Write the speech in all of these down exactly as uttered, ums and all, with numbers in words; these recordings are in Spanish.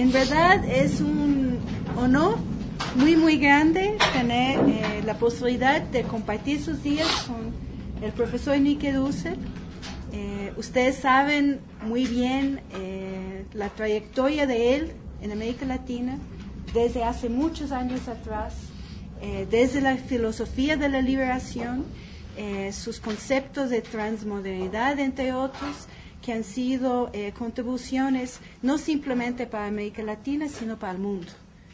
en verdad es un honor muy, muy grande tener eh, la posibilidad de compartir sus días con el profesor Enrique Dussel. Eh, ustedes saben muy bien eh, la trayectoria de él en América Latina desde hace muchos años atrás, eh, desde la filosofía de la liberación, eh, sus conceptos de transmodernidad, entre otros, que han sido eh, contribuciones no simplemente para América Latina, sino para el mundo.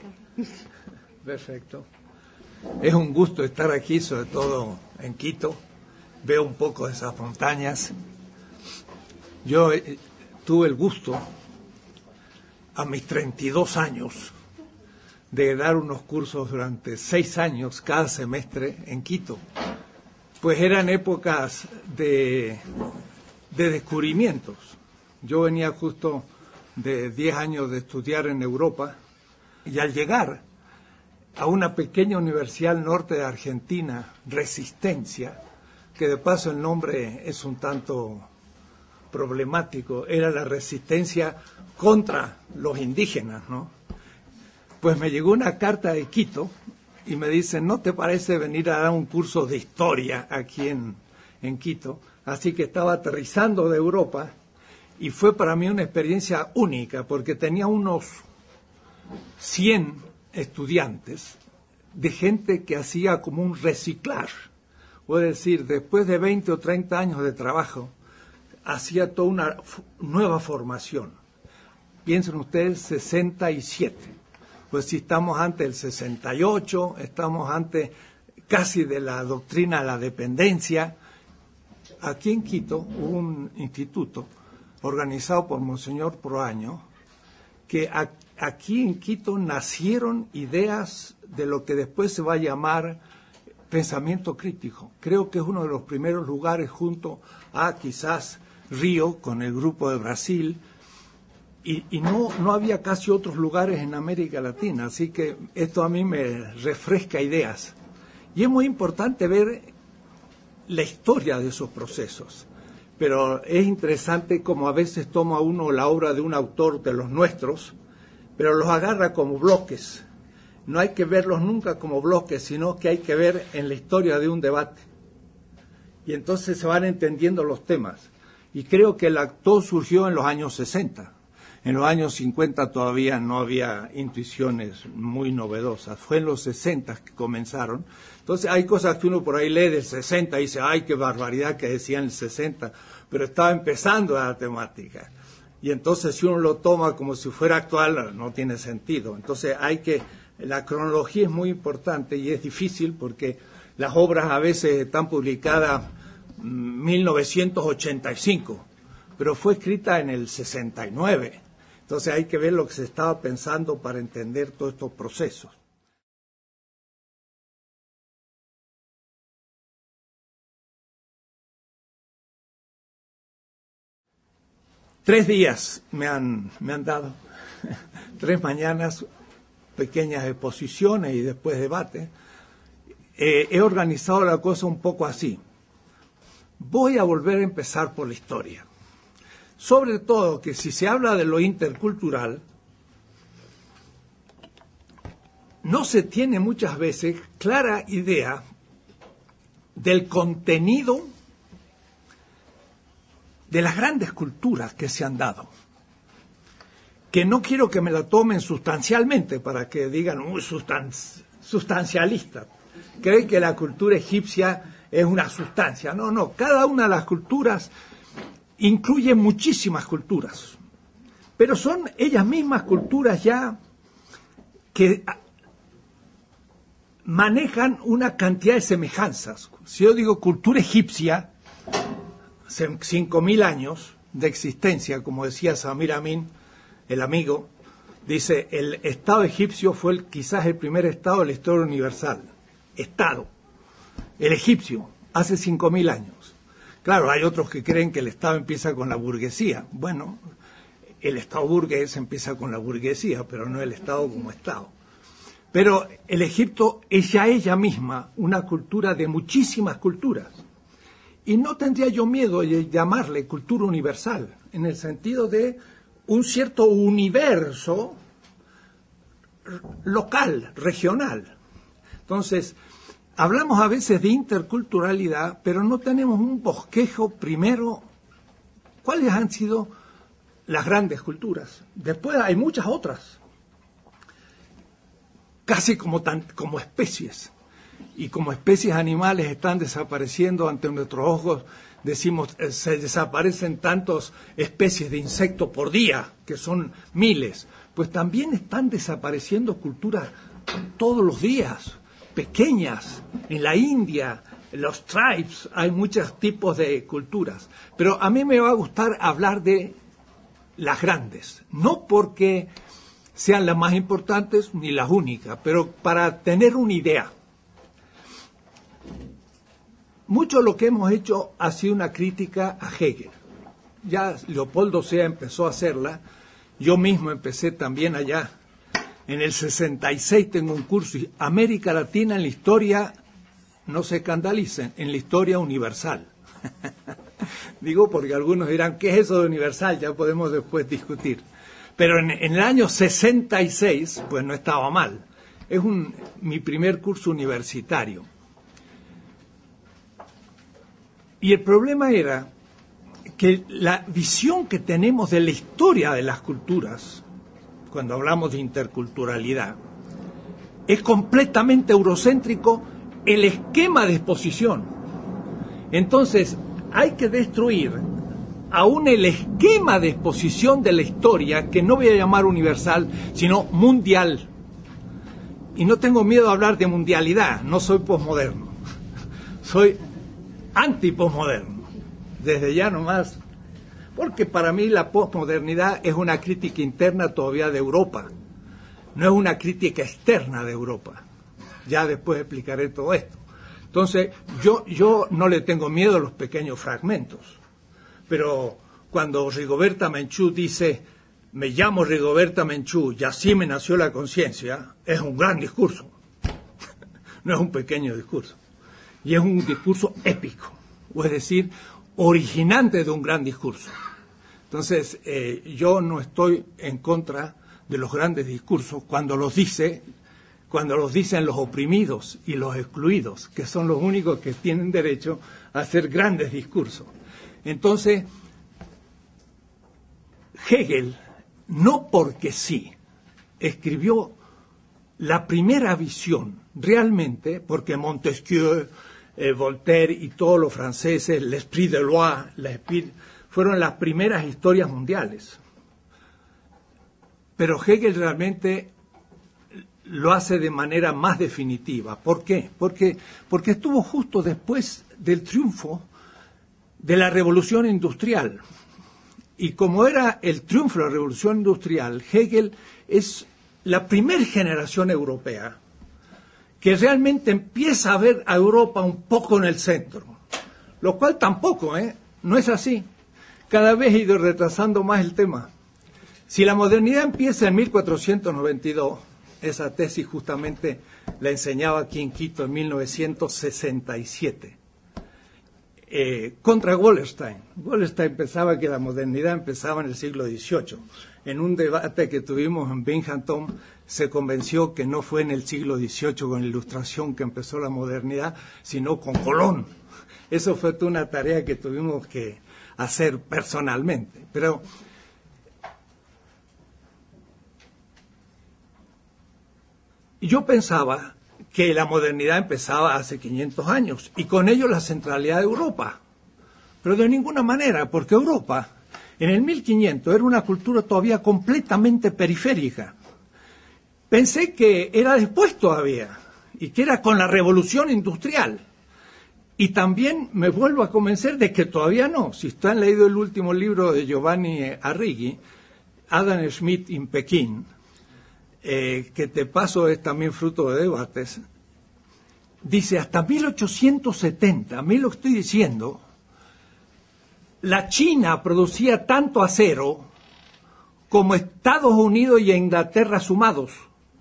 Perfecto. Es un gusto estar aquí, sobre todo en Quito. Veo un poco de esas montañas. Yo eh, tuve el gusto, a mis treinta y dos años, de dar unos cursos durante seis años, cada semestre, en Quito. Pues eran épocas de, de descubrimientos. Yo venía justo de diez años de estudiar en Europa, y al llegar a una pequeña universidad al norte de Argentina, Resistencia, que de paso el nombre es un tanto problemático, era la resistencia contra los indígenas, ¿no? Pues me llegó una carta de Quito y me dicen, ¿no te parece venir a dar un curso de historia aquí en, en Quito? Así que estaba aterrizando de Europa y fue para mí una experiencia única porque tenía unos cien estudiantes de gente que hacía como un reciclar, es decir, después de veinte o treinta años de trabajo, hacía toda una f- nueva formación. Piensen ustedes, sesenta y siete. Pues si estamos ante el sesenta y ocho, estamos ante casi de la doctrina de la dependencia. Aquí en Quito hubo un instituto organizado por Monseñor Proaño, que a, aquí en Quito nacieron ideas de lo que después se va a llamar pensamiento crítico. Creo que es uno de los primeros lugares junto a quizás Río con el grupo de Brasil, y, y no, no había casi otros lugares en América Latina, así que esto a mí me refresca ideas. Y es muy importante ver la historia de esos procesos, pero es interesante como a veces toma uno la obra de un autor de los nuestros, pero los agarra como bloques. No hay que verlos nunca como bloques, sino que hay que ver en la historia de un debate. Y entonces se van entendiendo los temas. Y creo que el actor surgió en los años sesenta. En los años cincuenta todavía no había intuiciones muy novedosas. Fue en los sesenta que comenzaron. Entonces hay cosas que uno por ahí lee del sesenta y dice, ay, qué barbaridad que decía en el sesenta. Pero estaba empezando la temática. Y entonces si uno lo toma como si fuera actual, no tiene sentido. Entonces hay que... La cronología es muy importante y es difícil porque las obras a veces están publicadas en mil novecientos ochenta y cinco, pero fue escrita en el sesenta y nueve. Entonces hay que ver lo que se estaba pensando para entender todos estos procesos. Tres días me han, me han dado, tres mañanas, pequeñas exposiciones y después debate. Eh, he organizado la cosa un poco así. Voy a volver a empezar por la historia. Sobre todo que si se habla de lo intercultural, no se tiene muchas veces clara idea del contenido de las grandes culturas que se han dado. Que no quiero que me la tomen sustancialmente para que digan, uy, sustan- sustancialista. Creen que la cultura egipcia es una sustancia. No, no, cada una de las culturas incluye muchísimas culturas. Pero son ellas mismas culturas ya que manejan una cantidad de semejanzas. Si yo digo cultura egipcia, cinco mil años de existencia, como decía Samir Amin, el amigo, dice, el Estado egipcio fue el, quizás el primer Estado de la historia universal. Estado. El egipcio, hace cinco mil años. Claro, hay otros que creen que el Estado empieza con la burguesía. Bueno, el Estado burgués empieza con la burguesía, pero no el Estado como Estado. Pero el Egipto es ya ella misma una cultura de muchísimas culturas. Y no tendría yo miedo de llamarle cultura universal, en el sentido de un cierto universo local, regional. Entonces, hablamos a veces de interculturalidad, pero no tenemos un bosquejo primero. ¿Cuáles han sido las grandes culturas? Después hay muchas otras, casi como, tan, como especies. Y como especies animales están desapareciendo ante nuestros ojos, decimos, eh, se desaparecen tantas especies de insectos por día, que son miles. Pues también están desapareciendo culturas todos los días, pequeñas. En la India, en los tribes, hay muchos tipos de culturas. Pero a mí me va a gustar hablar de las grandes, no porque sean las más importantes ni las únicas, pero para tener una idea. Mucho de lo que hemos hecho ha sido una crítica a Hegel. Ya Leopoldo Sea empezó a hacerla, yo mismo empecé también allá. En el sesenta y seis tengo un curso, América Latina en la historia, no se escandalicen, en la historia universal. Digo porque algunos dirán, ¿qué es eso de universal? Ya podemos después discutir. Pero en, en el año sesenta y seis, pues no estaba mal. Es un, mi primer curso universitario. Y el problema era que la visión que tenemos de la historia de las culturas, cuando hablamos de interculturalidad, es completamente eurocéntrico el esquema de exposición. Entonces, hay que destruir aún el esquema de exposición de la historia, que no voy a llamar universal, sino mundial. Y no tengo miedo de hablar de mundialidad, no soy posmoderno. Soy anti-posmoderno, desde ya nomás, porque para mí la posmodernidad es una crítica interna todavía de Europa, no es una crítica externa de Europa. Ya después explicaré todo esto. Entonces, yo, yo no le tengo miedo a los pequeños fragmentos, pero cuando Rigoberta Menchú dice, me llamo Rigoberta Menchú y así me nació la conciencia, es un gran discurso, no es un pequeño discurso. Y es un discurso épico, o es decir, originante de un gran discurso. Entonces, eh, yo no estoy en contra de los grandes discursos cuando los dice, cuando los dicen los oprimidos y los excluidos, que son los únicos que tienen derecho a hacer grandes discursos. Entonces, Hegel, no porque sí, escribió la primera visión, realmente, porque Montesquieu, eh, Voltaire y todos los franceses, l'esprit de loi, l'esprit, fueron las primeras historias mundiales. Pero Hegel realmente lo hace de manera más definitiva. ¿Por qué? Porque, porque estuvo justo después del triunfo de la Revolución Industrial. Y como era el triunfo de la Revolución Industrial, Hegel es la primera generación europea que realmente empieza a ver a Europa un poco en el centro. Lo cual tampoco, ¿eh? No es así. Cada vez he ido retrasando más el tema. Si la modernidad empieza en mil cuatrocientos noventa y dos, esa tesis justamente la enseñaba aquí en Quito en mil novecientos sesenta y siete, eh, contra Wallerstein. Wallerstein pensaba que la modernidad empezaba en el siglo dieciocho. En un debate que tuvimos en Binghamton, se convenció que no fue en el siglo dieciocho con la Ilustración que empezó la modernidad, sino con Colón. Eso fue toda una tarea que tuvimos que hacer personalmente. Pero yo pensaba que la modernidad empezaba hace quinientos años y con ello la centralidad de Europa. Pero de ninguna manera, porque Europa en el mil quinientos era una cultura todavía completamente periférica. Pensé que era después todavía y que era con la revolución industrial. Y también me vuelvo a convencer de que todavía no. Si ustedes han leído el último libro de Giovanni Arrighi, Adam Smith in Pekín, eh, que de paso es también fruto de debates, dice hasta mil ochocientos setenta, a mí lo estoy diciendo, la China producía tanto acero como Estados Unidos y Inglaterra sumados.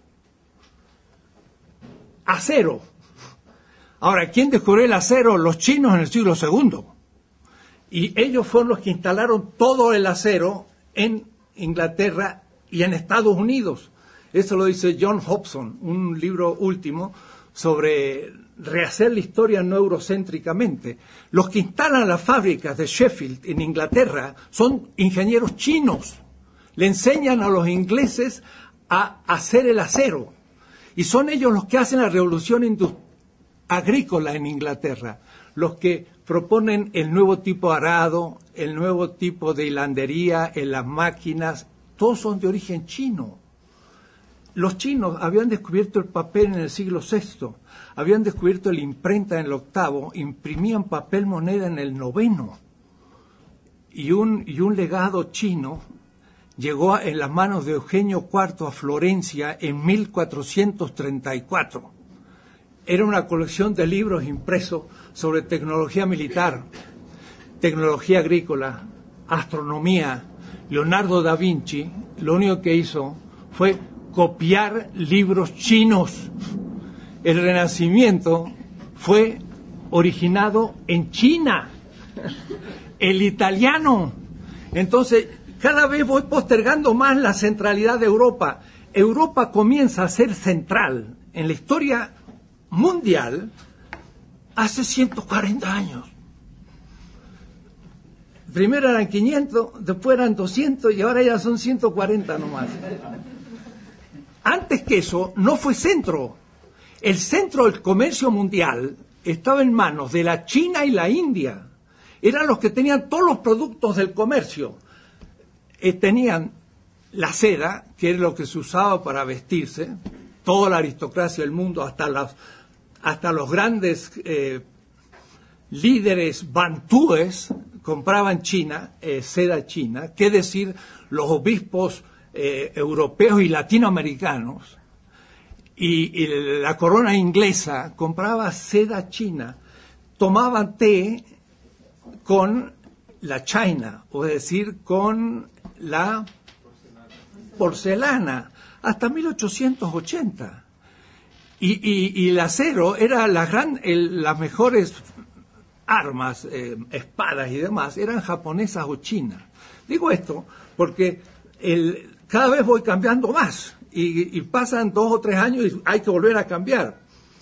Acero. Ahora, ¿quién descubrió el acero? Los chinos en el siglo segundo. Y ellos fueron los que instalaron todo el acero en Inglaterra y en Estados Unidos. Eso lo dice John Hobson, un libro último sobre rehacer la historia no eurocéntricamente. Los que instalan las fábricas de Sheffield en Inglaterra son ingenieros chinos. Le enseñan a los ingleses a hacer el acero. Y son ellos los que hacen la revolución agrícola en Inglaterra, los que proponen el nuevo tipo de arado, el nuevo tipo de hilandería en las máquinas. Todos son de origen chino. Los chinos habían descubierto el papel en el siglo sexto, habían descubierto la imprenta en el octavo, imprimían papel moneda en el noveno. Y un, y un legado chino llegó en las manos de Eugenio cuarto a Florencia en mil cuatrocientos treinta y cuatro. Era una colección de libros impresos sobre tecnología militar, tecnología agrícola, astronomía. Leonardo da Vinci lo único que hizo fue copiar libros chinos. El Renacimiento fue originado en China, el italiano. Entonces, cada vez voy postergando más la centralidad de Europa. Europa comienza a ser central en la historia mundial hace ciento cuarenta años. Primero eran quinientos, después eran doscientos y ahora ya son ciento cuarenta nomás. Antes que eso, no fue centro. El centro del comercio mundial estaba en manos de la China y la India. Eran los que tenían todos los productos del comercio. Eh, tenían la seda, que era lo que se usaba para vestirse, toda la aristocracia del mundo, hasta, las, hasta los grandes eh, líderes bantúes compraban China, eh, seda china, qué decir los obispos Eh, europeos y latinoamericanos, y, y la corona inglesa compraba seda china, tomaban té con la china, o es decir, con la porcelana, hasta mil ochocientos ochenta. Y, y, y el acero era la gran, el, las mejores armas, eh, espadas y demás, eran japonesas o chinas. Digo esto porque el cada vez voy cambiando más y, y pasan dos o tres años y hay que volver a cambiar.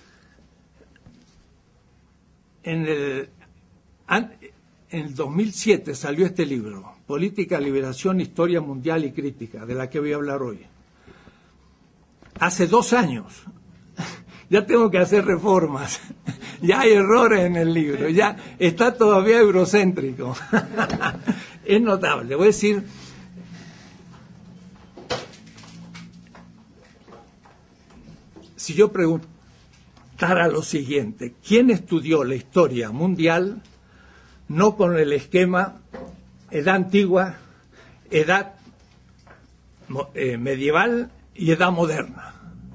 En el, en el dos mil siete salió este libro, Política, Liberación, Historia Mundial y Crítica, de la que voy a hablar hoy. Hace dos años ya tengo que hacer reformas, ya hay errores en el libro, ya está todavía eurocéntrico. Es notable, voy a decir. Si yo preguntara lo siguiente, ¿quién estudió la historia mundial no con el esquema edad antigua, edad eh, medieval y edad moderna?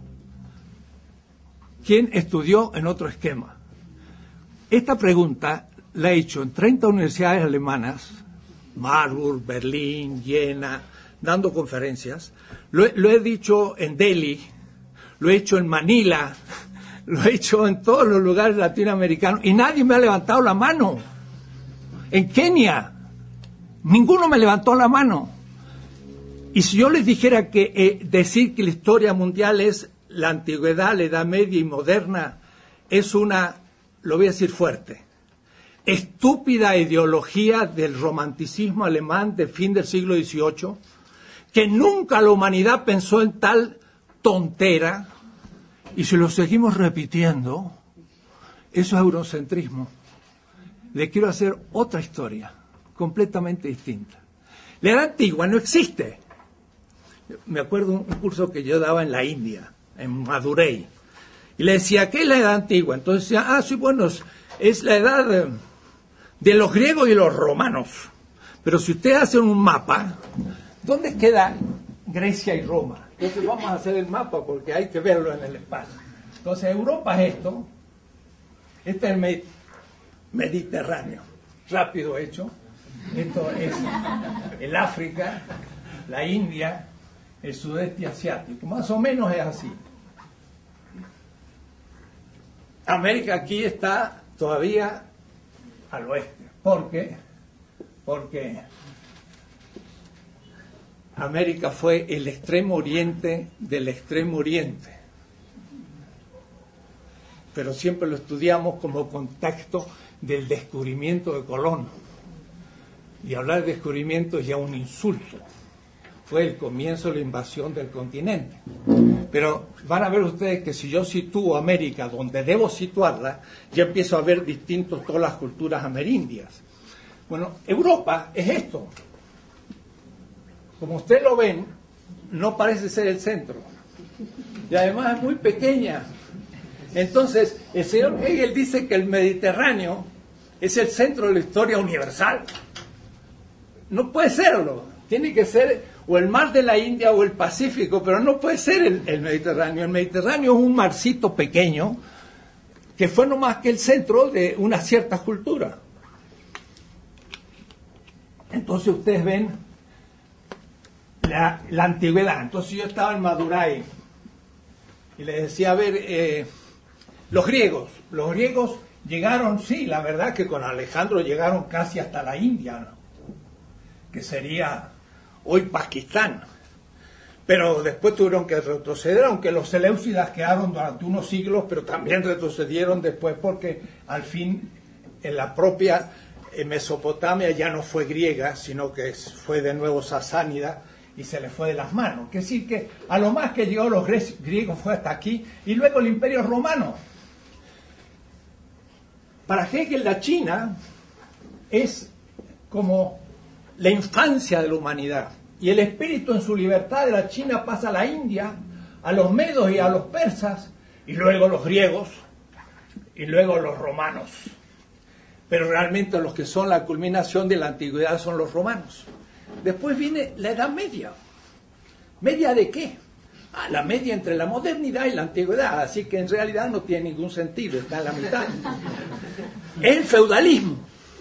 ¿Quién estudió en otro esquema? Esta pregunta la he hecho en treinta universidades alemanas, Marburg, Berlín, Jena, dando conferencias. Lo, lo he dicho en Delhi, lo he hecho en Manila, lo he hecho en todos los lugares latinoamericanos y nadie me ha levantado la mano. En Kenia, ninguno me levantó la mano. Y si yo les dijera que eh, decir que la historia mundial es la antigüedad, la edad media y moderna, es una, lo voy a decir fuerte, estúpida ideología del romanticismo alemán del fin del siglo dieciocho, que nunca la humanidad pensó en tal tontera, y si lo seguimos repitiendo, eso es eurocentrismo. Le quiero hacer otra historia, completamente distinta. La edad antigua no existe. Me acuerdo un curso que yo daba en la India, en Madurai, y le decía, ¿qué es la edad antigua? Entonces decía, ah, sí, bueno, es la edad de, de los griegos y los romanos. Pero si ustedes hacen un mapa, ¿dónde queda Grecia y Roma? Entonces vamos a hacer el mapa porque hay que verlo en el espacio. Entonces Europa es esto, este es el med- Mediterráneo, rápido hecho. Esto es el África, la India, el sudeste asiático, más o menos es así. América aquí está todavía al oeste. ¿Por qué? Porque América fue el extremo oriente del extremo oriente. Pero siempre lo estudiamos como contexto del descubrimiento de Colón. Y hablar de descubrimiento es ya un insulto. Fue el comienzo de la invasión del continente. Pero van a ver ustedes que si yo sitúo América donde debo situarla, ya empiezo a ver distintos todas las culturas amerindias. Bueno, Europa es esto. Como ustedes lo ven, no parece ser el centro. Y además es muy pequeña. Entonces, el señor Hegel dice que el Mediterráneo es el centro de la historia universal. No puede serlo. Tiene que ser o el mar de la India o el Pacífico, pero no puede ser el, el Mediterráneo. El Mediterráneo es un marcito pequeño que fue no más que el centro de una cierta cultura. Entonces ustedes ven la, la antigüedad. Entonces yo estaba en Madurai y les decía, a ver, eh, los griegos, los griegos llegaron, sí, la verdad que con Alejandro llegaron casi hasta la India, ¿no? Que sería hoy Pakistán, pero después tuvieron que retroceder, aunque los seleucidas quedaron durante unos siglos, pero también retrocedieron después porque al fin en la propia Mesopotamia ya no fue griega, sino que fue de nuevo sasánida y se le fue de las manos. Es decir, que a lo más que llegó los griegos fue hasta aquí, y luego el Imperio Romano. Para Hegel la China es como la infancia de la humanidad, y el espíritu en su libertad de la China pasa a la India, a los medos y a los persas, y luego los griegos, y luego los romanos. Pero realmente los que son la culminación de la antigüedad son los romanos. Después viene la Edad Media. ¿Media de qué? Ah, la media entre la modernidad y la antigüedad, así que en realidad no tiene ningún sentido, está en la mitad. El feudalismo.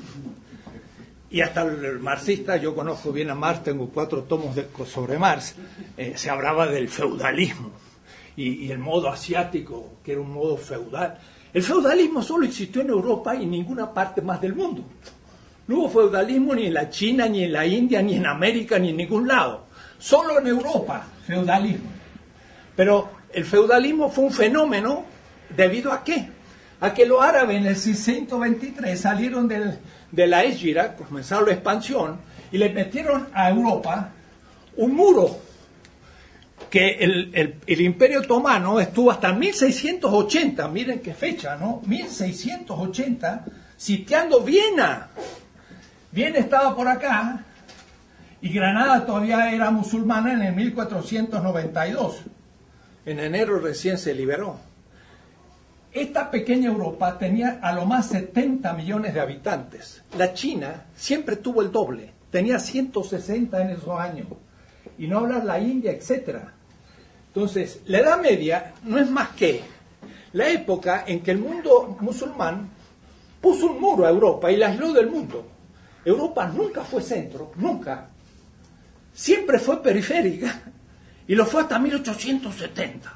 Y hasta el marxista, yo conozco bien a Marx, tengo cuatro tomos de, sobre Marx, eh, se hablaba del feudalismo y, y el modo asiático, que era un modo feudal. El feudalismo solo existió en Europa y en ninguna parte más del mundo. No hubo feudalismo ni en la China, ni en la India, ni en América, ni en ningún lado. Solo en Europa, feudalismo. Pero el feudalismo fue un fenómeno, ¿debido a qué? A que los árabes en el seiscientos veintitrés salieron del, de la Égira, comenzaron la expansión, y le metieron a Europa un muro, que el, el, el Imperio Otomano estuvo hasta mil seiscientos ochenta, miren qué fecha, ¿no? mil seiscientos ochenta, sitiando Viena. Viena estaba por acá, y Granada todavía era musulmana en el mil cuatrocientos noventa y dos. En enero recién se liberó. Esta pequeña Europa tenía a lo más setenta millones de habitantes. La China siempre tuvo el doble, tenía ciento sesenta en esos años. Y no hablar la India, etcétera. Entonces, la Edad Media no es más que la época en que el mundo musulmán puso un muro a Europa y la aisló del mundo. Europa nunca fue centro, nunca. Siempre fue periférica y lo fue hasta mil ochocientos setenta.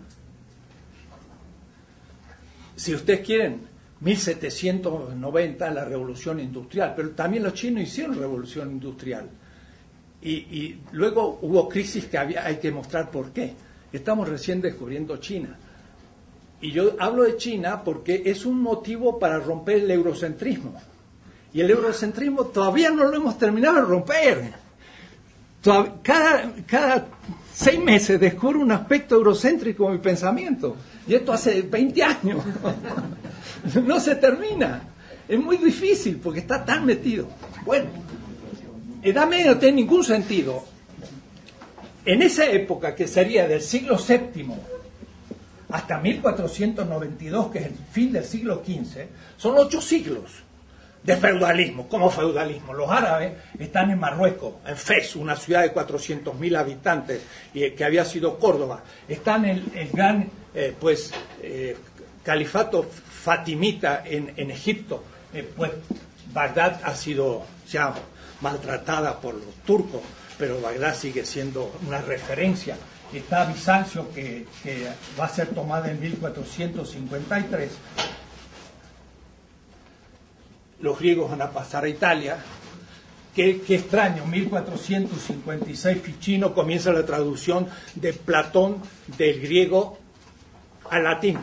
Si ustedes quieren, mil setecientos noventa, la revolución industrial, pero también los chinos hicieron revolución industrial. Y, y luego hubo crisis que había, hay que mostrar por qué. Estamos recién descubriendo China. Y yo hablo de China porque es un motivo para romper el eurocentrismo. Y el eurocentrismo todavía no lo hemos terminado de romper. Todavía, cada, cada seis meses descubro un aspecto eurocéntrico de mi pensamiento. Y esto hace veinte años. No se termina. Es muy difícil porque está tan metido. Bueno, Edad Media no tiene ningún sentido. En esa época, que sería del siglo séptimo hasta mil cuatrocientos noventa y dos, que es el fin del siglo quince, son ocho siglos de feudalismo. ¿Cómo feudalismo? Los árabes están en Marruecos, en Fez, una ciudad de cuatrocientos mil habitantes, y que había sido Córdoba. Están en el gran eh, pues, eh, califato fatimita en, en Egipto. Eh, pues Bagdad ha sido ya maltratada por los turcos, pero Bagdad sigue siendo una referencia. Está Bizancio, que, que va a ser tomada en mil cuatrocientos cincuenta y tres. Los griegos van a pasar a Italia, qué, qué extraño, mil cuatrocientos cincuenta y seis Ficino comienza la traducción de Platón del griego al latín.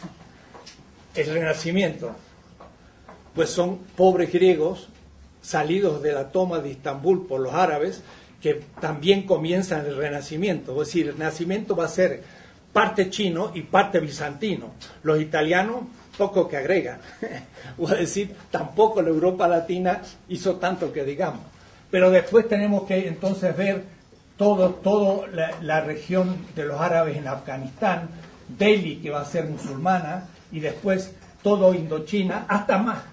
El Renacimiento, pues son pobres griegos salidos de la toma de Estambul por los árabes, que también comienzan el Renacimiento. Es decir, el Renacimiento va a ser parte chino y parte bizantino. Los italianos, poco que agregan. O es decir, tampoco la Europa latina hizo tanto que digamos. Pero después tenemos que entonces ver todo, todo la, la región de los árabes en Afganistán, Delhi, que va a ser musulmana, y después todo Indochina, hasta más.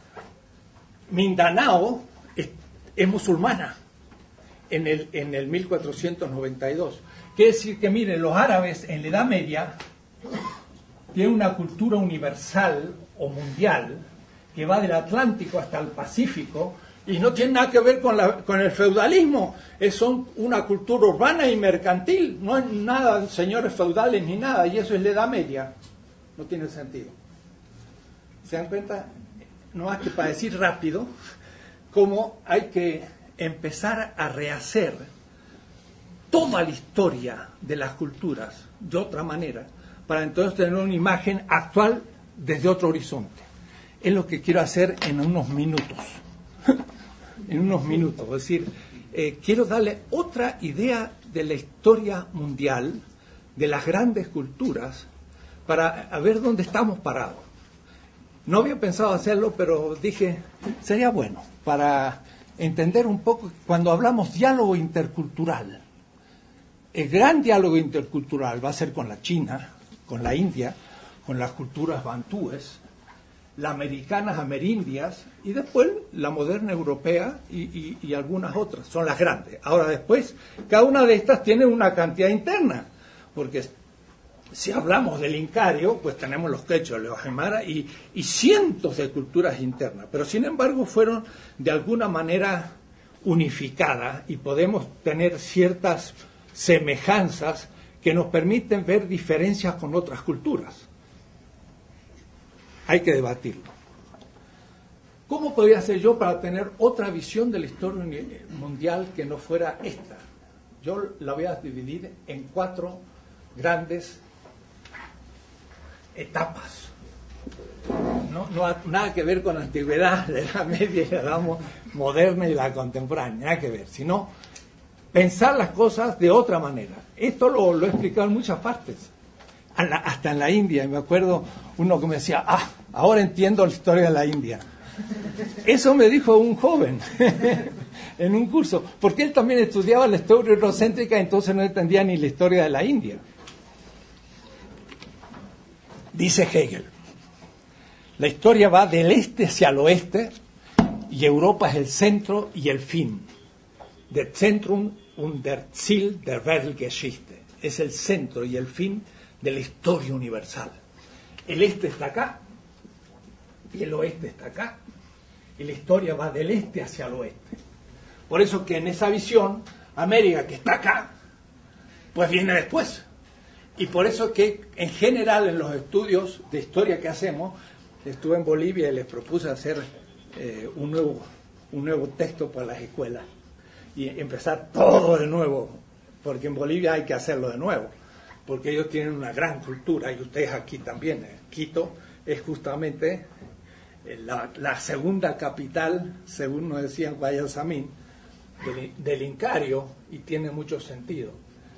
Mindanao es, es musulmana en el, en el mil cuatrocientos noventa y dos. Quiere decir que, miren, los árabes en la Edad Media tienen una cultura universal o mundial que va del Atlántico hasta el Pacífico y no tiene nada que ver con, la, con el feudalismo. Es son una cultura urbana y mercantil. No es nada de señores feudales ni nada, y eso es la Edad Media. No tiene sentido. ¿Se dan cuenta? No más que para decir rápido cómo hay que empezar a rehacer toda la historia de las culturas de otra manera, para entonces tener una imagen actual desde otro horizonte. Es lo que quiero hacer en unos minutos. en unos minutos. Es decir, eh, quiero darle otra idea de la historia mundial, de las grandes culturas, para ver dónde estamos parados. No había pensado hacerlo, pero dije, sería bueno, para entender un poco, cuando hablamos diálogo intercultural, el gran diálogo intercultural va a ser con la China, con la India, con las culturas bantúes, las americanas, amerindias, y después la moderna europea y, y, y algunas otras, son las grandes. Ahora después, cada una de estas tiene una cantidad interna, porque si hablamos del Incario, pues tenemos los quechos, los aymara y, y cientos de culturas internas, pero sin embargo fueron de alguna manera unificadas y podemos tener ciertas semejanzas que nos permiten ver diferencias con otras culturas. Hay que debatirlo. ¿Cómo podría ser yo para tener otra visión de la historia mundial que no fuera esta? Yo la voy a dividir en cuatro grandes etapas. No, no ha nada que ver con la antigüedad, la Edad Media y la Edad moderna y la contemporánea, nada que ver, sino pensar las cosas de otra manera. Esto lo, lo he explicado en muchas partes, la, hasta en la India. Y me acuerdo uno que me decía, ah, ahora entiendo la historia de la India. Eso me dijo un joven en un curso, porque él también estudiaba la historia eurocéntrica, entonces no entendía ni la historia de la India. Dice Hegel, la historia va del este hacia el oeste y Europa es el centro y el fin. Der Zentrum und der Ziel der Weltgeschichte. Es el centro y el fin de la historia universal. El este está acá y el oeste está acá. Y la historia va del este hacia el oeste. Por eso que en esa visión, América, que está acá, pues viene después. Y por eso que en general en los estudios de historia que hacemos, estuve en Bolivia y les propuse hacer eh, un, nuevo, un nuevo texto para las escuelas y empezar todo de nuevo, porque en Bolivia hay que hacerlo de nuevo, porque ellos tienen una gran cultura y ustedes aquí también. Quito es justamente la, la segunda capital, según nos decían Guayasamín, del, del Incario, y tiene mucho sentido.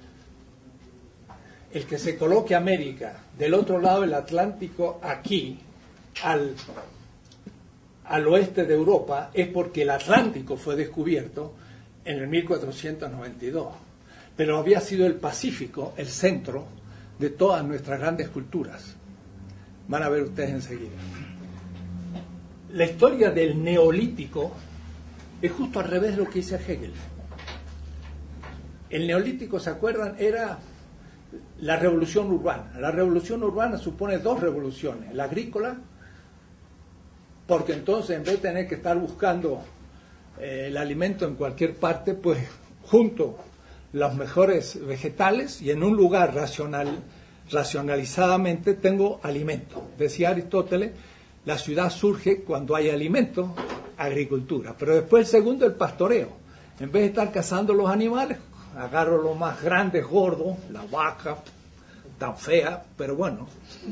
El que se coloque América del otro lado del Atlántico, aquí, al, al oeste de Europa, es porque el Atlántico fue descubierto en el mil cuatrocientos noventa y dos. Pero había sido el Pacífico el centro de todas nuestras grandes culturas. Van a ver ustedes enseguida. La historia del Neolítico es justo al revés de lo que dice Hegel. El Neolítico, ¿se acuerdan? Era la revolución urbana. La revolución urbana supone dos revoluciones. La agrícola, porque entonces en vez de tener que estar buscando eh, el alimento en cualquier parte, pues junto los mejores vegetales y en un lugar racional, racionalizadamente tengo alimento. Decía Aristóteles, la ciudad surge cuando hay alimento agricultura. Pero después el segundo, el pastoreo. En vez de estar cazando los animales, agarro los más grandes, gordos, la vaca, tan fea, pero bueno,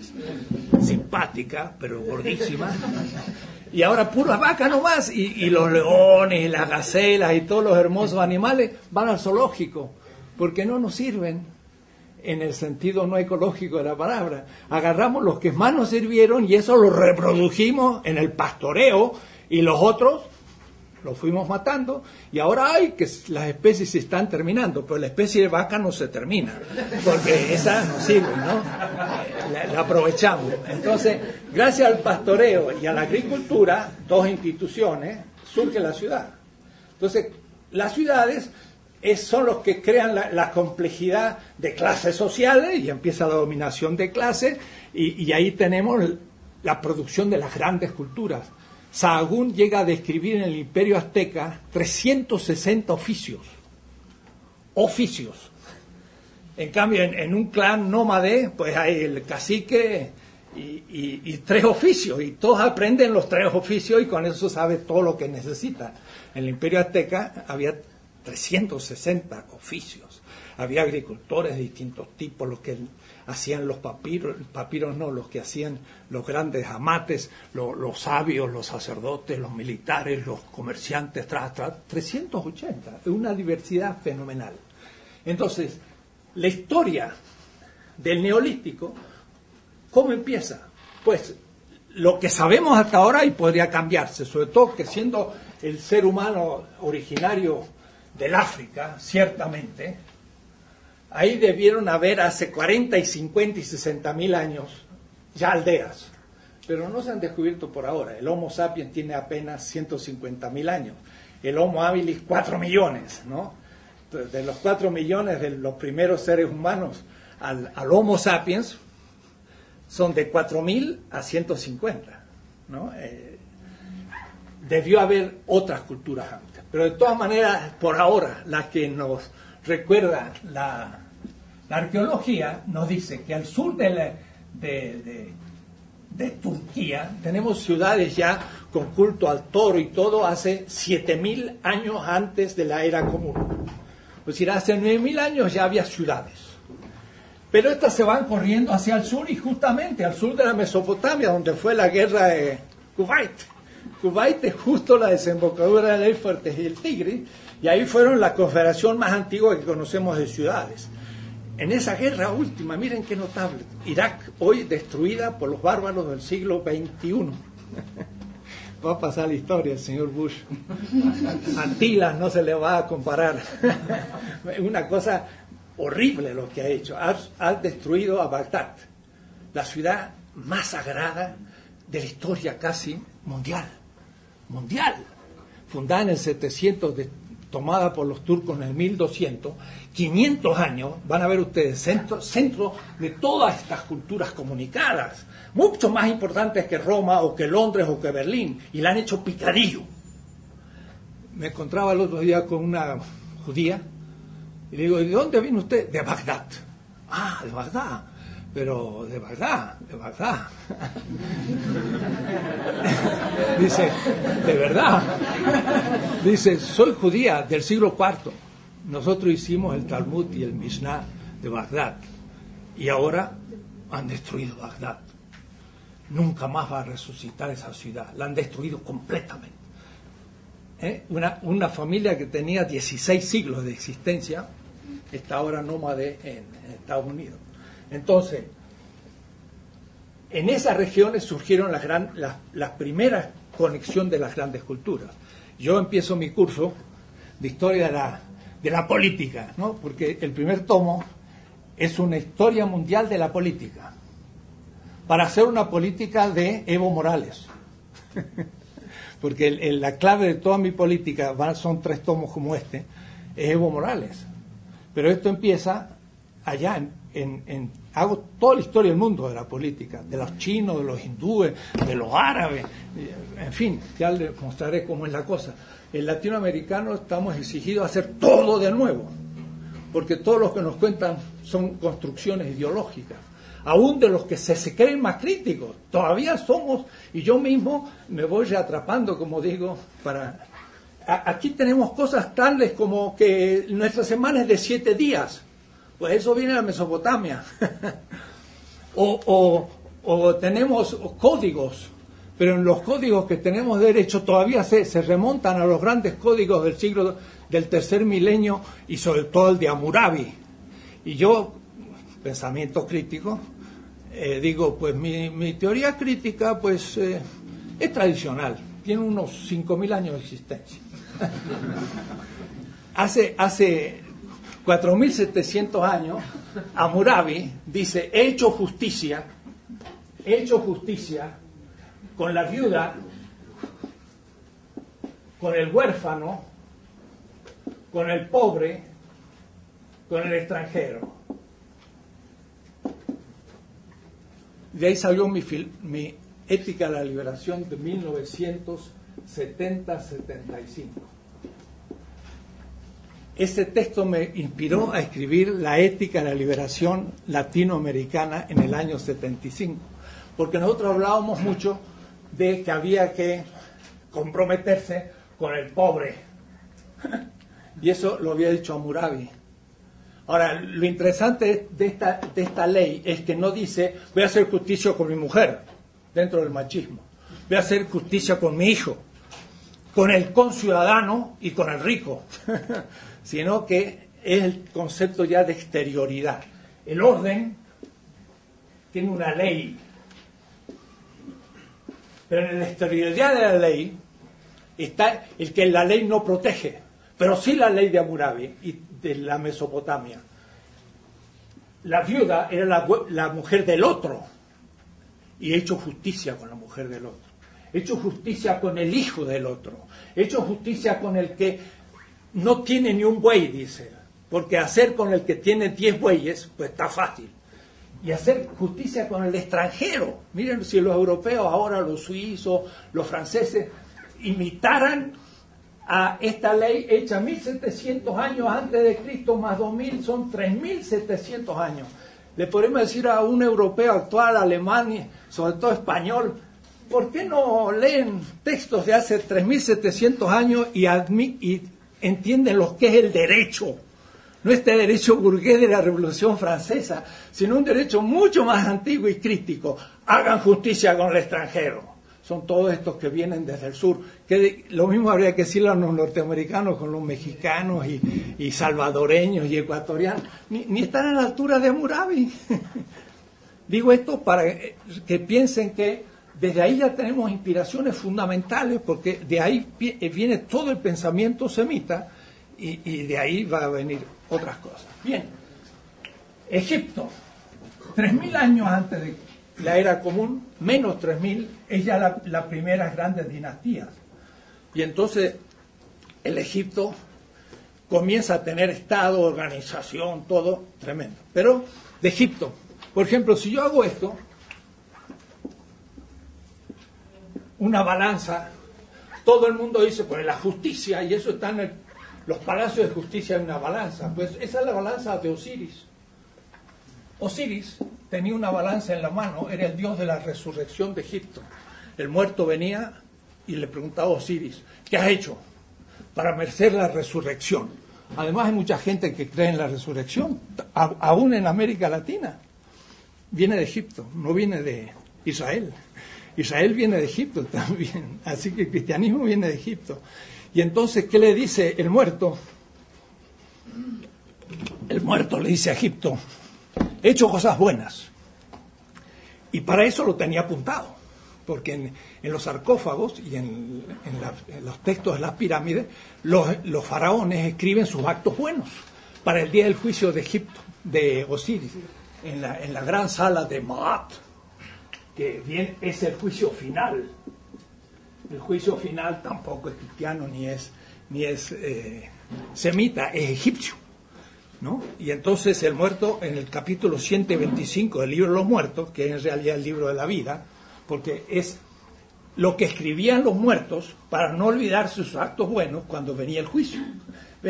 simpática, pero gordísima. Y ahora pura vaca nomás, y, y los leones, y las gacelas, y todos los hermosos animales van al zoológico, porque no nos sirven en el sentido no ecológico de la palabra. Agarramos los que más nos sirvieron y eso lo reprodujimos en el pastoreo, y los otros los fuimos matando, y ahora hay que las especies se están terminando, pero la especie de vaca no se termina, porque esa no sirve, ¿no? La, la aprovechamos. Entonces, gracias al pastoreo y a la agricultura, dos instituciones, surge la ciudad. Entonces, las ciudades es, son los que crean la, la complejidad de clases sociales, y empieza la dominación de clases, y, y ahí tenemos la producción de las grandes culturas. Sahagún llega a describir en el Imperio Azteca trescientos sesenta oficios. Oficios. En cambio, en, en un clan nómade, pues hay el cacique y, y, y tres oficios, y todos aprenden los tres oficios y con eso sabe todo lo que necesita. En el Imperio Azteca había trescientos sesenta oficios. Había agricultores de distintos tipos, los que hacían los papiros, papiros no, los que hacían los grandes amates, los, los sabios, los sacerdotes, los militares, los comerciantes, tras, tras, trescientos ochenta, una diversidad fenomenal. Entonces, la historia del Neolítico, ¿cómo empieza? Pues lo que sabemos hasta ahora, y podría cambiarse, sobre todo que siendo el ser humano originario del África, ciertamente, ahí debieron haber hace cuarenta y cincuenta y sesenta mil años ya aldeas, pero no se han descubierto por ahora. El Homo sapiens tiene apenas ciento cincuenta mil años, el Homo habilis cuatro millones, ¿no? De los cuatro millones de los primeros seres humanos al, al Homo sapiens son de cuatro mil a ciento cincuenta, ¿no? Eh, debió haber otras culturas antes, pero de todas maneras, por ahora, la que nos recuerda la, la arqueología nos dice que al sur de, la, de, de, de Turquía tenemos ciudades ya con culto al toro y todo hace siete mil años antes de la era común. Es decir, hace nueve mil años ya había ciudades. Pero estas se van corriendo hacia el sur, y justamente al sur de la Mesopotamia, donde fue la guerra de Kuwait. Kuwait es justo la desembocadura del Éufrates y el Tigris, y ahí fueron la confederación más antigua que conocemos de ciudades. En esa guerra última, miren qué notable, Irak hoy destruida por los bárbaros del siglo veintiuno. Va a pasar la historia el señor Bush. Atila no se le va a comparar. Una cosa horrible lo que ha hecho. Ha, ha destruido a Bagdad, la ciudad más sagrada de la historia casi mundial. Mundial. Fundada en el setecientos, de, tomada por los turcos en el mil doscientos, quinientos años, van a ver ustedes, centro, centro de todas estas culturas comunicadas, mucho más importantes que Roma o que Londres o que Berlín, y la han hecho picadillo. Me encontraba el otro día con una judía y le digo, ¿de dónde viene usted? De Bagdad. Ah, de Bagdad, pero de Bagdad, de Bagdad. Dice, ¿de verdad? Dice, soy judía del siglo cuarto. Nosotros hicimos el Talmud y el Mishnah de Bagdad, y ahora han destruido Bagdad. Nunca más va a resucitar esa ciudad. La han destruido completamente. ¿Eh? Una, una familia que tenía dieciséis siglos de existencia está ahora nómade en, en Estados Unidos. Entonces, en esas regiones surgieron las, gran, las, las primeras conexiones de las grandes culturas. Yo empiezo mi curso de historia de la, de la política, ¿no? Porque el primer tomo es una historia mundial de la política, para hacer una política de Evo Morales. Porque el, el, la clave de toda mi política, van, son tres tomos como este, es Evo Morales. Pero esto empieza allá, en, en, en, hago toda la historia del mundo de la política, de los chinos, de los hindúes, de los árabes, en fin, ya les mostraré cómo es la cosa. El latinoamericano estamos exigidos a hacer todo de nuevo, porque todos los que nos cuentan son construcciones ideológicas. aún de los que se, se creen más críticos. Todavía somos, y yo mismo me voy atrapando, como digo, para... A, aquí tenemos cosas tales como que nuestra semana es de siete días. Pues eso viene de la Mesopotamia. o, o, o tenemos códigos, pero en los códigos que tenemos de derecho todavía se, se remontan a los grandes códigos del siglo del tercer milenio y sobre todo el de Hammurabi. Y yo, pensamiento crítico, eh, digo, pues mi, mi teoría crítica pues eh, es tradicional, tiene unos cinco mil años de existencia. hace hace cuatro mil setecientos años, Hammurabi dice, he hecho justicia, he hecho justicia con la viuda, con el huérfano, con el pobre, con el extranjero. De ahí salió mi, fil- mi Ética de la Liberación de mil novecientos setenta setenta y cinco. Ese texto me inspiró a escribir la Ética de la Liberación Latinoamericana en el año setenta y cinco, porque nosotros hablábamos mucho de que había que comprometerse con el pobre, y eso lo había dicho Hammurabi. Ahora, lo interesante de esta, de esta ley es que no dice voy a hacer justicia con mi mujer, dentro del machismo, voy a hacer justicia con mi hijo, con el conciudadano y con el rico, sino que es el concepto ya de exterioridad. El orden tiene una ley, pero en la exterioridad de la ley está el que la ley no protege, pero sí la ley de Hammurabi y de la Mesopotamia. La viuda era la, la mujer del otro, y he hecho justicia con la mujer del otro. He hecho justicia con el hijo del otro. He hecho justicia con el que no tiene ni un buey, dice. Porque hacer con el que tiene diez bueyes, pues está fácil. Y hacer justicia con el extranjero. Miren, si los europeos ahora, los suizos, los franceses, imitaran a esta ley hecha mil setecientos años antes de Cristo, más dos mil, son tres mil setecientos años. Le podemos decir a un europeo actual, alemán, sobre todo español, ¿por qué no leen textos de hace tres mil setecientos años y, admi- y entienden lo que es el derecho? No este derecho burgués de la Revolución Francesa, sino un derecho mucho más antiguo y crítico. Hagan justicia con el extranjero. Son todos estos que vienen desde el sur. Que de, lo mismo habría que decirle a los norteamericanos con los mexicanos y, y salvadoreños y ecuatorianos. Ni, ni están a la altura de Hammurabi. Digo esto para que piensen que desde ahí ya tenemos inspiraciones fundamentales, porque de ahí viene todo el pensamiento semita y, y de ahí va a venir otras cosas. Bien, Egipto, tres mil años antes de la era común, menos tres mil, es ya la, la primera grandes dinastías. Y entonces el Egipto comienza a tener Estado, organización, todo tremendo. Pero de Egipto, por ejemplo, si yo hago esto, una balanza, todo el mundo dice, pues la justicia, y eso está en el, los palacios de justicia, hay una balanza. Pues esa es la balanza de Osiris. Osiris tenía una balanza en la mano, era el dios de la resurrección de Egipto. El muerto venía y le preguntaba a Osiris, ¿qué has hecho para merecer la resurrección? Además hay mucha gente que cree en la resurrección, a, aún en América Latina. Viene de Egipto, no viene de Israel. Israel viene de Egipto también, así que el cristianismo viene de Egipto. Y entonces, ¿qué le dice el muerto? El muerto le dice a Egipto, he hecho cosas buenas. Y para eso lo tenía apuntado, porque en, en los sarcófagos y en, en, la, en los textos de las pirámides, los, los faraones escriben sus actos buenos para el día del juicio de Egipto, de Osiris, en la, en la gran sala de Maat, que bien es el juicio final. El juicio final tampoco es cristiano ni es, ni es eh, semita, es egipcio, ¿no? Y entonces el muerto, en el capítulo ciento veinticinco del libro de los muertos, que es en realidad el libro de la vida, porque es lo que escribían los muertos para no olvidar sus actos buenos cuando venía el juicio. ¿Ves?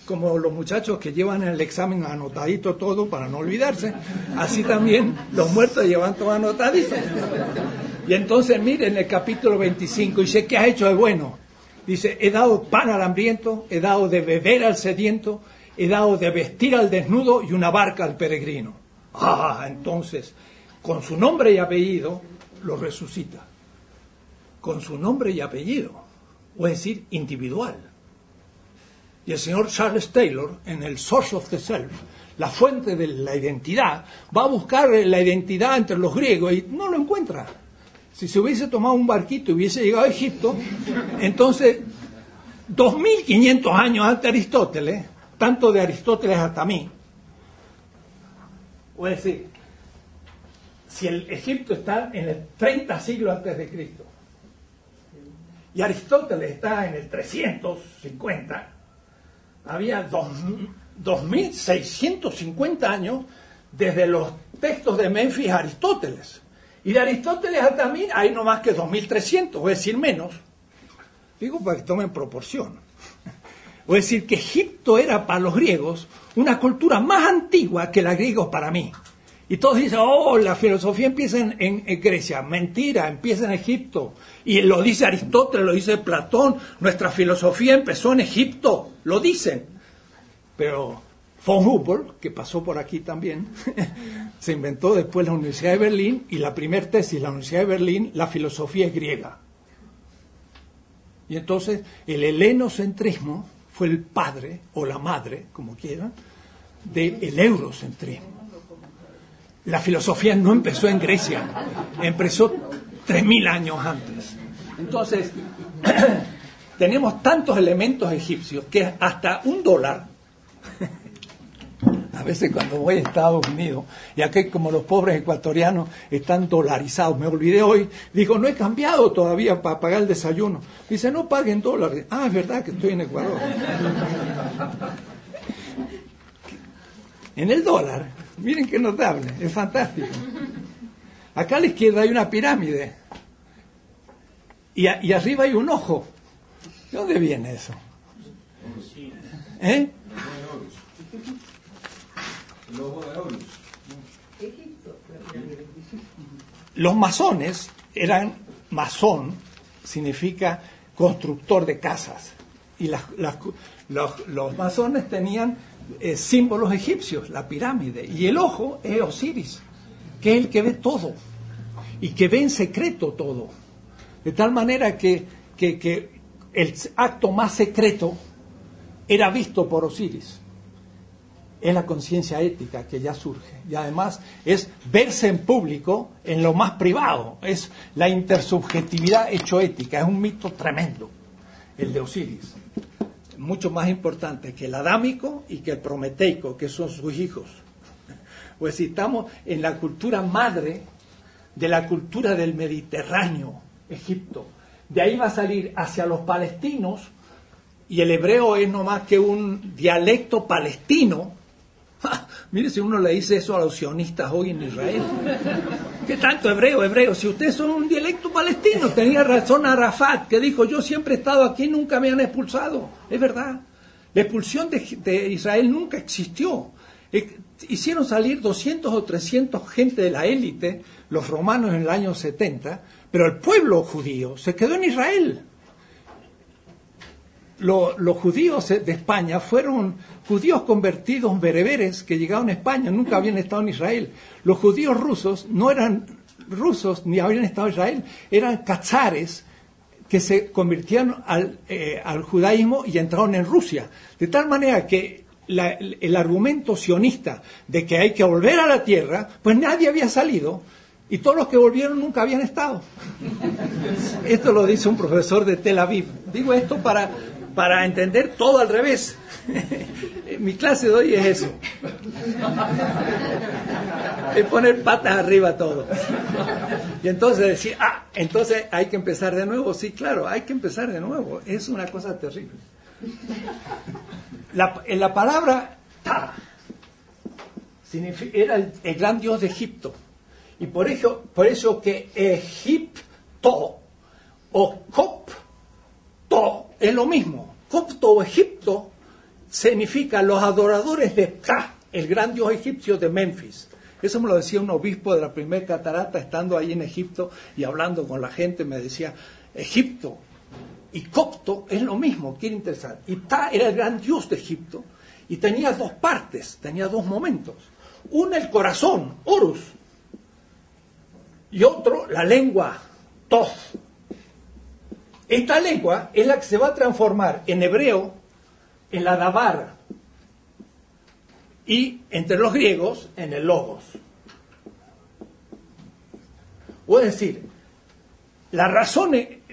como los muchachos que llevan el examen anotadito todo para no olvidarse, así también los muertos llevan todo anotadito. Y entonces miren el capítulo veinticinco, dice, ¿qué has hecho de bueno? Dice, he dado pan al hambriento, he dado de beber al sediento, he dado de vestir al desnudo y una barca al peregrino. Ah, entonces, con su nombre y apellido, lo resucita. Con su nombre y apellido, o es decir, individual. Y el señor Charles Taylor, en el Source of the Self, la fuente de la identidad, va a buscar la identidad entre los griegos y no lo encuentra. Si se hubiese tomado un barquito y hubiese llegado a Egipto, entonces, dos mil quinientos años antes de Aristóteles, tanto de Aristóteles hasta mí, o es decir, si el Egipto está en el treinta siglos antes de Cristo, y Aristóteles está en el trescientos cincuenta, había dos mil seiscientos cincuenta años desde los textos de Memphis a Aristóteles. Y de Aristóteles hasta mí hay no más que dos mil trescientos, es decir, menos. Digo para que tomen proporción. O es decir, que Egipto era para los griegos una cultura más antigua que la griega para mí. Y todos dicen, oh, la filosofía empieza en, en, en Grecia. Mentira, empieza en Egipto. Y lo dice Aristóteles, lo dice Platón. Nuestra filosofía empezó en Egipto. Lo dicen. Pero von Humboldt, que pasó por aquí también, se inventó después la Universidad de Berlín, y la primer tesis de la Universidad de Berlín, la filosofía es griega. Y entonces el helenocentrismo fue el padre, o la madre, como quieran, del eurocentrismo. La filosofía no empezó en Grecia, empezó tres mil años antes. Entonces, tenemos tantos elementos egipcios que hasta un dólar, a veces cuando voy a Estados Unidos, y aquí como los pobres ecuatorianos están dolarizados, me olvidé hoy, digo, no he cambiado todavía para pagar el desayuno. Dice, no paguen dólares. Ah, es verdad que estoy en Ecuador. En el dólar, miren qué notable, es fantástico. Acá a la izquierda hay una pirámide, y, a, y arriba hay un ojo. ¿De dónde viene eso? ¿Eh? Los masones eran, masón significa constructor de casas, y las, las, los, los masones tenían eh, símbolos egipcios, la pirámide, y el ojo es Osiris, que es el que ve todo y que ve en secreto todo, de tal manera que, que, que el acto más secreto era visto por Osiris. Es la conciencia ética que ya surge, y además es verse en público en lo más privado, es la intersubjetividad hecho ética, es un mito tremendo, el de Osiris, mucho más importante que el adámico y que el prometeico, que son sus hijos. Pues si estamos en la cultura madre de la cultura del Mediterráneo, Egipto, de ahí va a salir hacia los palestinos, y el hebreo es no más que un dialecto palestino. ¡Ja! Mire, si uno le dice eso a los sionistas hoy en Israel, ¿qué tanto hebreo, hebreo? Si ustedes son un dialecto palestino, tenía razón Arafat, que dijo, yo siempre he estado aquí, nunca me han expulsado. Es verdad, la expulsión de, de Israel nunca existió. Eh, hicieron salir doscientos o trescientos gente de la élite, los romanos en el año setenta, pero el pueblo judío se quedó en Israel. Los, los judíos de España fueron judíos convertidos bereberes que llegaron a España, nunca habían estado en Israel. Los judíos rusos no eran rusos ni habían estado en Israel, eran cazares que se convirtieron al, eh, al judaísmo y entraron en Rusia. De tal manera que la, el argumento sionista de que hay que volver a la tierra, pues nadie había salido. Y todos los que volvieron nunca habían estado. Esto lo dice un profesor de Tel Aviv. Digo esto para, para entender todo al revés. Mi clase de hoy es eso. Es poner patas arriba todo. Y entonces decir, ah, entonces hay que empezar de nuevo. Sí, claro, hay que empezar de nuevo. Es una cosa terrible. La, en la palabra Ta significa, era el, el gran dios de Egipto. Y por eso, por eso que Egipto o Copto es lo mismo. Copto o Egipto significa los adoradores de Ptah, el gran dios egipcio de Memphis. Eso me lo decía un obispo de la primera catarata, estando ahí en Egipto y hablando con la gente, me decía, Egipto y copto es lo mismo, quiere interesar. Y Ptah era el gran dios de Egipto y tenía dos partes, tenía dos momentos. Uno el corazón, Horus, y otro la lengua, Thoth. Esta lengua es la que se va a transformar en hebreo en la dabar y entre los griegos en el logos. O es decir, la razón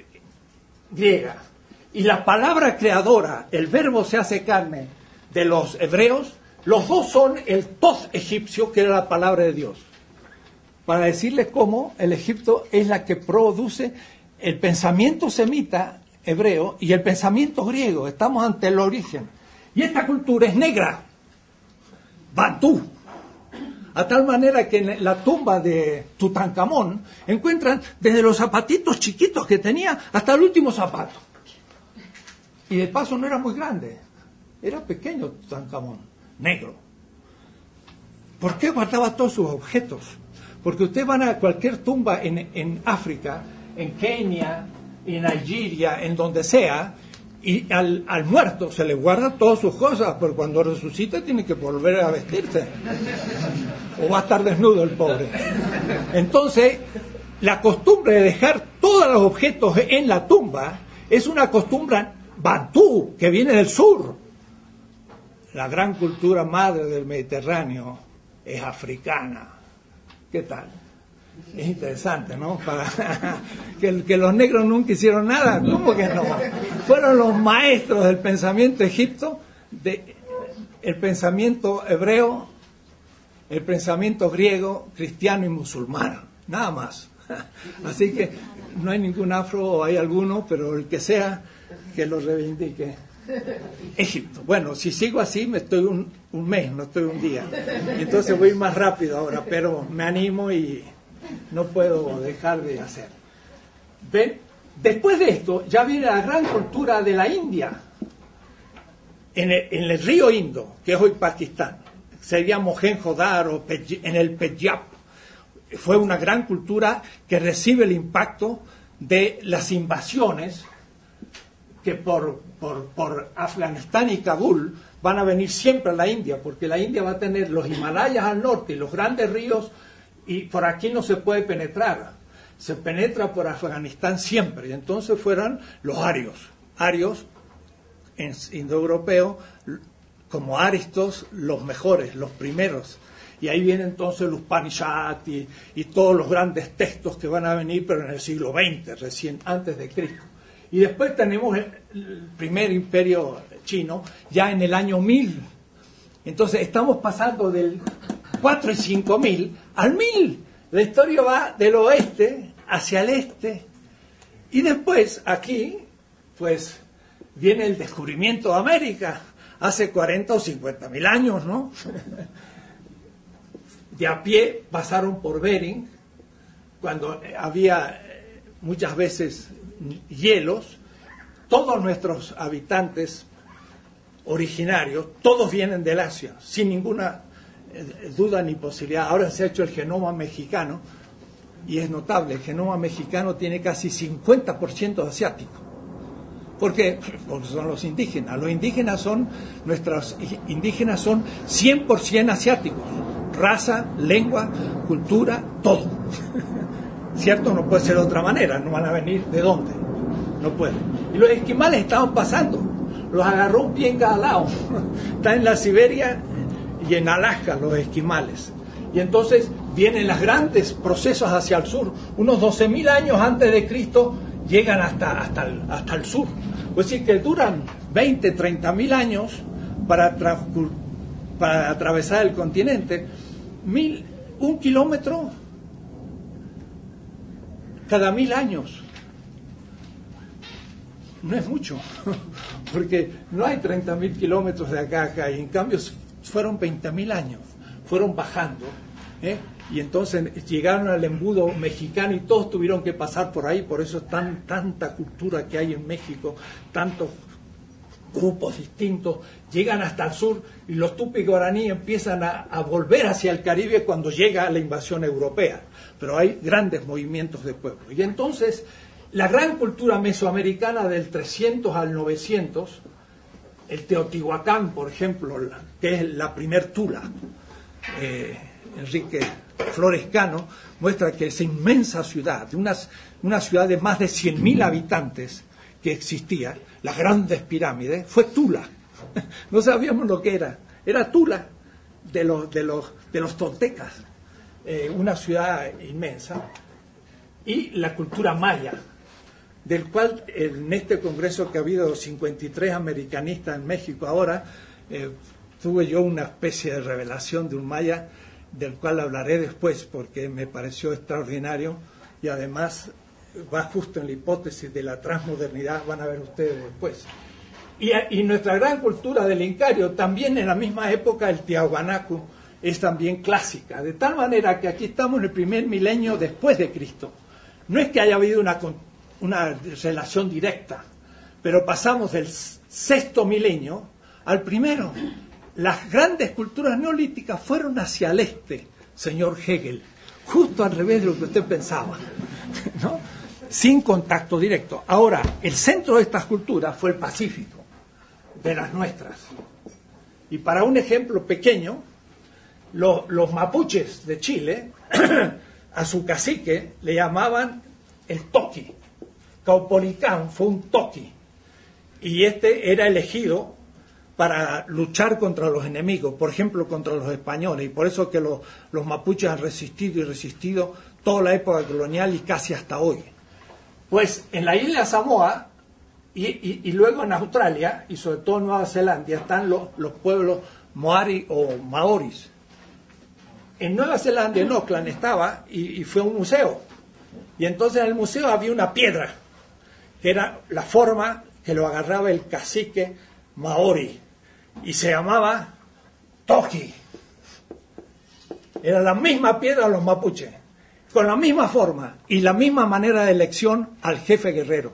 griega y la palabra creadora, el verbo se hace carne de los hebreos, los dos son el Thoth egipcio, que era la palabra de Dios. Para decirles cómo el Egipto es la que produce el pensamiento semita hebreo y el pensamiento griego. Estamos ante el origen. Y esta cultura es negra, bantú. A tal manera que en la tumba de Tutankamón encuentran desde los zapatitos chiquitos que tenía hasta el último zapato. Y de paso no era muy grande, era pequeño Tutankamón, negro. ¿Por qué guardaba todos sus objetos? Porque ustedes van a cualquier tumba en, en África, en Kenia, en Nigeria, en donde sea, y al, al muerto se le guarda todas sus cosas, pero cuando resucita tiene que volver a vestirse. O va a estar desnudo el pobre. Entonces, la costumbre de dejar todos los objetos en la tumba es una costumbre bantú, que viene del sur. La gran cultura madre del Mediterráneo es africana. ¿Qué tal? Es interesante, ¿no? Para que, que los negros nunca hicieron nada. ¿Cómo que no? Fueron los maestros del pensamiento egipto, de, el pensamiento hebreo, el pensamiento griego, cristiano y musulmán. Nada más. Así que no hay ningún afro, o hay alguno, pero el que sea, que lo reivindique. Egipto. Bueno, si sigo así me estoy un, un mes, no estoy un día. Y entonces voy más rápido ahora, pero me animo y no puedo dejar de hacer. ¿Ven? Después de esto ya viene la gran cultura de la India, en el, en el río Indo, que es hoy Pakistán. Sería Mohenjo-Daro, en el Penyab. Fue una gran cultura que recibe el impacto de las invasiones que por, por, por Afganistán y Kabul van a venir siempre a la India, porque la India va a tener los Himalayas al norte y los grandes ríos, y por aquí no se puede penetrar. Se penetra por Afganistán siempre, y entonces fueron los arios. Arios, en indoeuropeo, como Aristos, los mejores, los primeros. Y ahí vienen entonces los Upanishads y, y todos los grandes textos que van a venir, pero en el siglo veinte, recién antes de Cristo. Y después tenemos el, el primer imperio chino, ya en el año mil. Entonces estamos pasando del cuatro y cinco mil al mil. La historia va del oeste hacia el este. Y después aquí, pues, viene el descubrimiento de América, hace cuarenta o cincuenta mil años, ¿no? De a pie pasaron por Bering, cuando había muchas veces hielos. Todos nuestros habitantes originarios, todos vienen del Asia, sin ninguna duda ni posibilidad. Ahora se ha hecho el genoma mexicano y es notable, el genoma mexicano tiene casi cincuenta por ciento de asiático. ¿Por qué? Porque son los indígenas. Los indígenas son, nuestros indígenas son cien por ciento asiáticos. Raza, lengua, cultura, todo. ¿Cierto? No puede ser de otra manera. No van a venir de dónde. No pueden. Y los esquimales estaban pasando. Los agarró un pie en cada lado. Están en la Siberia y en Alaska los esquimales. Y entonces vienen los grandes procesos hacia el sur. Unos doce mil años antes de Cristo llegan hasta, hasta, el, hasta el sur. Es decir, que duran veinte, treinta mil años para, tra para atravesar el continente. Mil, un kilómetro cada mil años. No es mucho, porque no hay treinta mil kilómetros de acá a acá, y en cambio fueron veinte mil años, fueron bajando, ¿eh? Y entonces llegaron al embudo mexicano y todos tuvieron que pasar por ahí, por eso es tan, tanta cultura que hay en México, tantos grupos distintos, llegan hasta el sur y los tupi guaraní empiezan a, a volver hacia el Caribe cuando llega la invasión europea. Pero hay grandes movimientos de pueblo. Y entonces, la gran cultura mesoamericana del trescientos al novecientos, el Teotihuacán, por ejemplo, la, que es la primer Tula, eh, Enrique Flores Cano, muestra que esa inmensa ciudad, una, una ciudad de más de cien mil habitantes que existía, las grandes pirámides, fue Tula. No sabíamos lo que era. Era Tula de los, de los, de los toltecas, eh, una ciudad inmensa. Y la cultura maya, del cual en este congreso que ha habido cincuenta y tres americanistas en México ahora, eh, tuve yo una especie de revelación de un maya, del cual hablaré después porque me pareció extraordinario y además va justo en la hipótesis de la transmodernidad, van a ver ustedes después. Y, y nuestra gran cultura del Incario, también en la misma época, el Tiahuanacu, es también clásica, de tal manera que aquí estamos en el primer milenio después de Cristo. No es que haya habido una, una relación directa, pero pasamos del sexto milenio al primero. Las grandes culturas neolíticas fueron hacia el este, señor Hegel, justo al revés de lo que usted pensaba, ¿no? Sin contacto directo. Ahora, el centro de estas culturas fue el Pacífico, de las nuestras. Y para un ejemplo pequeño, lo, los mapuches de Chile, a su cacique le llamaban el Toqui. Caupolicán fue un Toqui. Y este era elegido para luchar contra los enemigos, por ejemplo, contra los españoles. Y por eso que los, los mapuches han resistido y resistido toda la época colonial y casi hasta hoy. Pues en la isla Samoa y, y, y luego en Australia y sobre todo en Nueva Zelanda están los, los pueblos Moari o Maoris. En Nueva Zelanda, en Auckland, estaba y, y fue un museo. Y entonces en el museo había una piedra, que era la forma que lo agarraba el cacique Maori, y se llamaba Toqui. Era la misma piedra de los mapuches, con la misma forma y la misma manera de elección al jefe guerrero.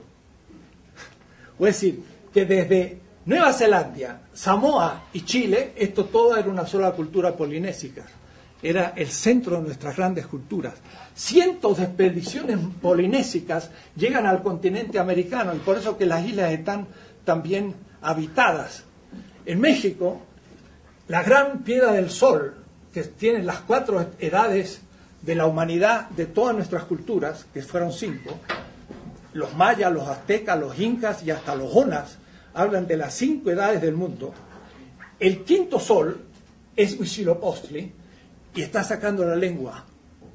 Es decir, que desde Nueva Zelanda, Samoa y Chile, esto todo era una sola cultura polinésica. Era el centro de nuestras grandes culturas. Cientos de expediciones polinésicas llegan al continente americano y por eso que las islas están también habitadas. En México, la gran piedra del Sol, que tiene las cuatro edades de la humanidad de todas nuestras culturas, que fueron cinco, los mayas, los aztecas, los incas y hasta los onas, hablan de las cinco edades del mundo. El quinto sol es Huitzilopochtli y está sacando la lengua.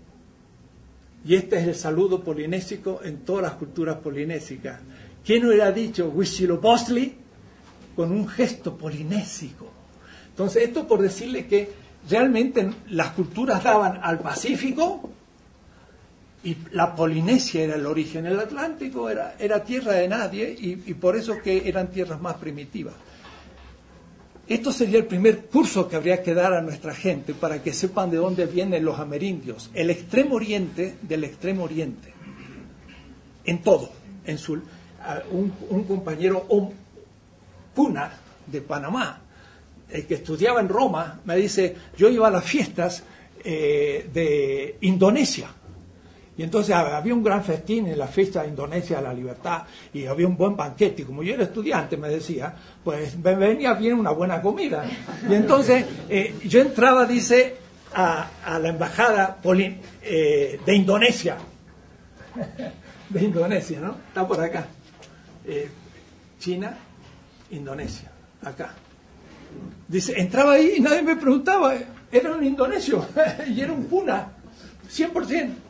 Y este es el saludo polinésico en todas las culturas polinésicas. ¿Quién hubiera dicho Huitzilopochtli con un gesto polinésico? Entonces, esto por decirle que realmente las culturas daban al Pacífico y la Polinesia era el origen. El Atlántico era, era tierra de nadie y, y por eso que eran tierras más primitivas. Esto sería el primer curso que habría que dar a nuestra gente para que sepan de dónde vienen los amerindios. El extremo oriente del extremo oriente. En todo. En su, uh, un, un compañero um, Puna de Panamá, el que estudiaba en Roma, me dice, yo iba a las fiestas eh, de Indonesia. Y entonces había un gran festín en la fiesta de Indonesia de la Libertad y había un buen banquete. Y como yo era estudiante, me decía, pues venía bien una buena comida. Y entonces eh, yo entraba, dice, a, a la embajada Poli, eh, de Indonesia. De Indonesia, ¿no? Está por acá. Eh, China, Indonesia, acá. Dice, entraba ahí y nadie me preguntaba, era un indonesio y era un puna, cien por ciento.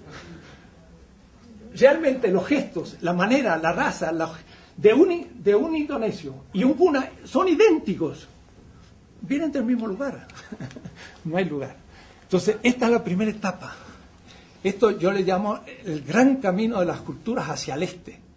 Realmente los gestos, la manera, la raza la, de, un, de un indonesio y un puna son idénticos. Vienen del mismo lugar. No hay lugar. Entonces, esta es la primera etapa. Esto yo le llamo el gran camino de las culturas hacia el este.